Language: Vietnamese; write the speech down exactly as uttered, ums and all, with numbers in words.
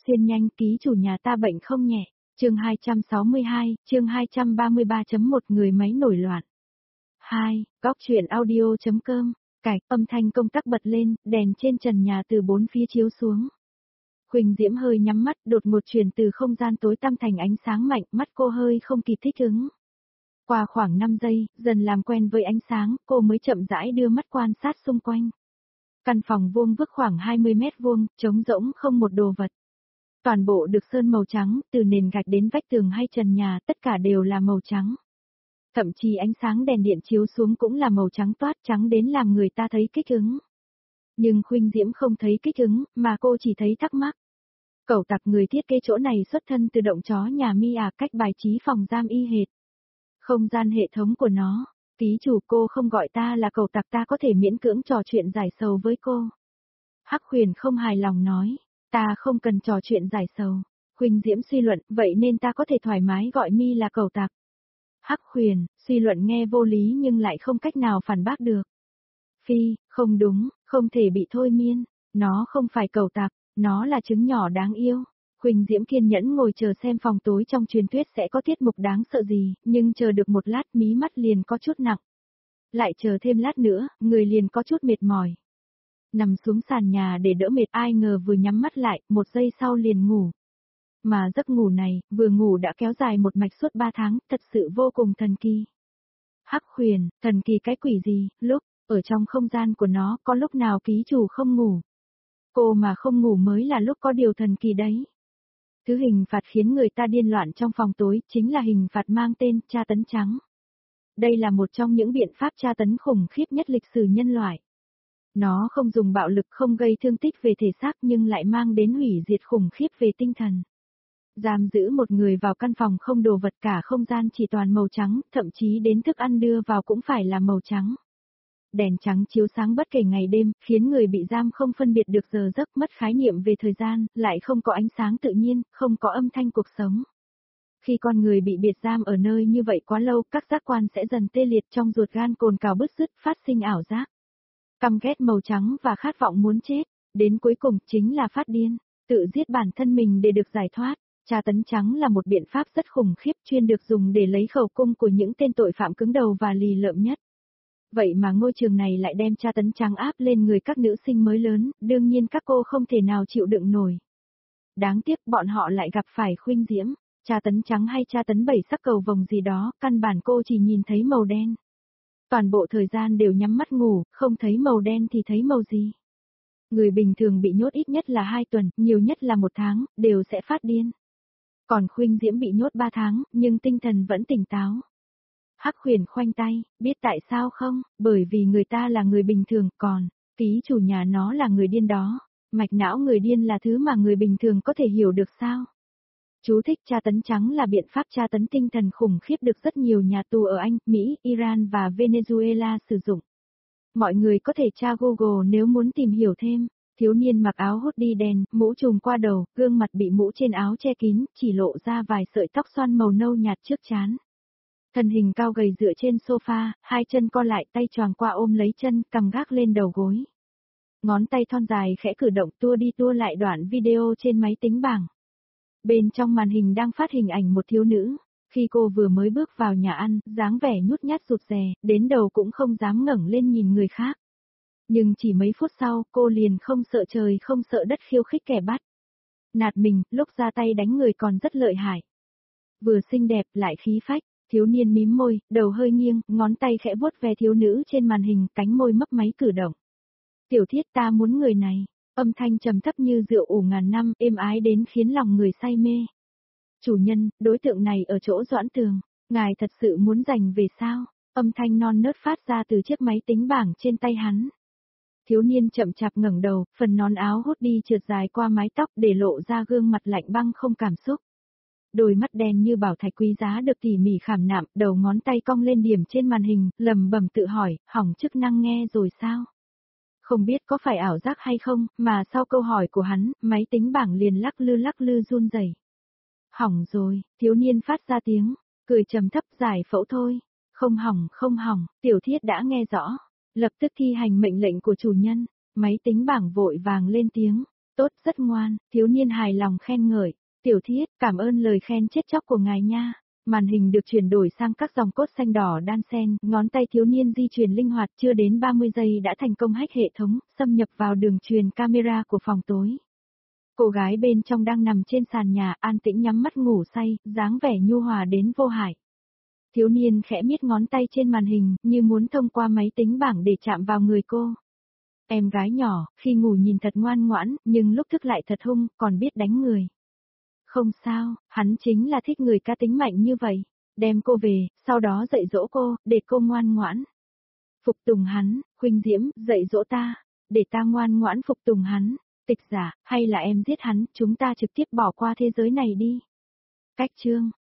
Xuyên nhanh, ký chủ nhà ta bệnh không nhẹ. Chương hai trăm sáu mươi hai, chương hai trăm ba mươi ba chấm một Người máy nổi loạn. hai. Góc truyện audio.com. Cải, âm thanh công tắc bật lên, đèn trên trần nhà từ bốn phía chiếu xuống. Huỳnh Diễm hơi nhắm mắt, đột ngột chuyển từ không gian tối tăm thành ánh sáng mạnh, mắt cô hơi không kịp thích ứng. Qua khoảng năm giây, dần làm quen với ánh sáng, cô mới chậm rãi đưa mắt quan sát xung quanh. Căn phòng vuông vức khoảng hai mươi mét vuông, trống rỗng không một đồ vật. Toàn bộ được sơn màu trắng, từ nền gạch đến vách tường hay trần nhà, tất cả đều là màu trắng. Thậm chí ánh sáng đèn điện chiếu xuống cũng là màu trắng toát, trắng đến làm người ta thấy kích ứng. Nhưng Khuynh Diễm không thấy kích ứng, mà cô chỉ thấy thắc mắc. Cẩu tặc người thiết kế chỗ này xuất thân từ động chó nhà Mi à, cách bài trí phòng giam y hệt. Không gian hệ thống của nó, ký chủ cô không gọi ta là cẩu tặc, ta có thể miễn cưỡng trò chuyện giải sầu với cô. Hắc Huyền không hài lòng nói, ta không cần trò chuyện giải sầu. Khuynh Diễm suy luận, vậy nên ta có thể thoải mái gọi Mi là cẩu tặc. Hắc Huyền, suy luận nghe vô lý nhưng lại không cách nào phản bác được. Phi, không đúng, không thể bị thôi miên, nó không phải cẩu tặc, nó là trứng nhỏ đáng yêu. Huỳnh Diễm kiên nhẫn ngồi chờ xem phòng tối trong truyền thuyết sẽ có tiết mục đáng sợ gì, nhưng chờ được một lát mí mắt liền có chút nặng. Lại chờ thêm lát nữa, người liền có chút mệt mỏi. Nằm xuống sàn nhà để đỡ mệt, ai ngờ vừa nhắm mắt lại, một giây sau liền ngủ. Mà giấc ngủ này, vừa ngủ đã kéo dài một mạch suốt ba tháng, thật sự vô cùng thần kỳ. Hắc Huyền, thần kỳ cái quỷ gì, lúc, ở trong không gian của nó, có lúc nào ký chủ không ngủ. Cô mà không ngủ mới là lúc có điều thần kỳ đấy. Thứ hình phạt khiến người ta điên loạn trong phòng tối, chính là hình phạt mang tên tra tấn trắng. Đây là một trong những biện pháp tra tấn khủng khiếp nhất lịch sử nhân loại. Nó không dùng bạo lực, không gây thương tích về thể xác nhưng lại mang đến hủy diệt khủng khiếp về tinh thần. Giam giữ một người vào căn phòng không đồ vật, cả không gian chỉ toàn màu trắng, thậm chí đến thức ăn đưa vào cũng phải là màu trắng. Đèn trắng chiếu sáng bất kể ngày đêm, khiến người bị giam không phân biệt được giờ giấc, mất khái niệm về thời gian, lại không có ánh sáng tự nhiên, không có âm thanh cuộc sống. Khi con người bị biệt giam ở nơi như vậy quá lâu, các giác quan sẽ dần tê liệt, trong ruột gan cồn cào bứt rứt, phát sinh ảo giác. Căm ghét màu trắng và khát vọng muốn chết, đến cuối cùng chính là phát điên, tự giết bản thân mình để được giải thoát. Tra tấn trắng là một biện pháp rất khủng khiếp, chuyên được dùng để lấy khẩu cung của những tên tội phạm cứng đầu và lì lợm nhất. Vậy mà ngôi trường này lại đem tra tấn trắng áp lên người các nữ sinh mới lớn, đương nhiên các cô không thể nào chịu đựng nổi. Đáng tiếc bọn họ lại gặp phải Khuynh Diễm, tra tấn trắng hay tra tấn bảy sắc cầu vồng gì đó, căn bản cô chỉ nhìn thấy màu đen. Toàn bộ thời gian đều nhắm mắt ngủ, không thấy màu đen thì thấy màu gì. Người bình thường bị nhốt ít nhất là hai tuần, nhiều nhất là một tháng, đều sẽ phát điên. Còn Khuynh Diễm bị nhốt ba tháng, nhưng tinh thần vẫn tỉnh táo. Hắc Huyền khoanh tay, biết tại sao không, bởi vì người ta là người bình thường, còn, ký chủ nhà nó là người điên đó. Mạch não người điên là thứ mà người bình thường có thể hiểu được sao? Chú thích: tra tấn trắng là biện pháp tra tấn tinh thần khủng khiếp được rất nhiều nhà tù ở Anh, Mỹ, Iran và Venezuela sử dụng. Mọi người có thể tra Google nếu muốn tìm hiểu thêm. Thiếu niên mặc áo hoodie đen, mũ trùm qua đầu, gương mặt bị mũ trên áo che kín, chỉ lộ ra vài sợi tóc xoăn màu nâu nhạt trước trán. Thân hình cao gầy dựa trên sofa, hai chân co lại, tay choàng qua ôm lấy chân, cằm gác lên đầu gối. Ngón tay thon dài khẽ cử động tua đi tua lại đoạn video trên máy tính bảng. Bên trong màn hình đang phát hình ảnh một thiếu nữ. Khi cô vừa mới bước vào nhà ăn, dáng vẻ nhút nhát rụt rè, đến đầu cũng không dám ngẩng lên nhìn người khác. Nhưng chỉ mấy phút sau, cô liền không sợ trời không sợ đất khiêu khích kẻ bắt nạt mình, lúc ra tay đánh người còn rất lợi hại. Vừa xinh đẹp lại khí phách, thiếu niên mím môi, đầu hơi nghiêng, ngón tay khẽ vuốt ve thiếu nữ trên màn hình, cánh môi mấp máy cử động. Tiểu Thiết, ta muốn người này. Âm thanh trầm thấp như rượu ủ ngàn năm, êm ái đến khiến lòng người say mê. Chủ nhân, đối tượng này ở chỗ Doãn Tường, ngài thật sự muốn giành về sao? Âm thanh non nớt phát ra từ chiếc máy tính bảng trên tay hắn. Thiếu niên chậm chạp ngẩng đầu, phần nón áo hút đi trượt dài qua mái tóc để lộ ra gương mặt lạnh băng không cảm xúc. Đôi mắt đen như bảo thạch quý giá được tỉ mỉ khảm nạm, đầu ngón tay cong lên điểm trên màn hình, lầm bầm tự hỏi, hỏng chức năng nghe rồi sao? Không biết có phải ảo giác hay không, mà sau câu hỏi của hắn, máy tính bảng liền lắc lư lắc lư run rẩy. Hỏng rồi, thiếu niên phát ra tiếng, cười trầm thấp, giải phẫu thôi. Không hỏng, không hỏng, Tiểu Thiết đã nghe rõ. Lập tức thi hành mệnh lệnh của chủ nhân, máy tính bảng vội vàng lên tiếng. tốt, rất ngoan, thiếu niên hài lòng khen ngợi. Tiểu thiết, cảm ơn lời khen chết chóc của ngài nha. Màn hình được chuyển đổi sang các dòng cốt xanh đỏ đan xen, ngón tay thiếu niên di chuyển linh hoạt chưa đến ba mươi giây đã thành công hack hệ thống, xâm nhập vào đường truyền camera của phòng tối. Cô gái bên trong đang nằm trên sàn nhà, an tĩnh nhắm mắt ngủ say, dáng vẻ nhu hòa đến vô hại. Thiếu niên khẽ miết ngón tay trên màn hình, như muốn thông qua máy tính bảng để chạm vào người cô. Em gái nhỏ, khi ngủ nhìn thật ngoan ngoãn, nhưng lúc thức lại thật hung, còn biết đánh người. Không sao, hắn chính là thích người cá tính mạnh như vậy. Đem cô về, sau đó dạy dỗ cô, để cô ngoan ngoãn. Phục tùng hắn, Khuynh Diễm, dạy dỗ ta, để ta ngoan ngoãn phục tùng hắn. Tịch Giả, hay là em giết hắn, chúng ta trực tiếp bỏ qua thế giới này đi. Cách chương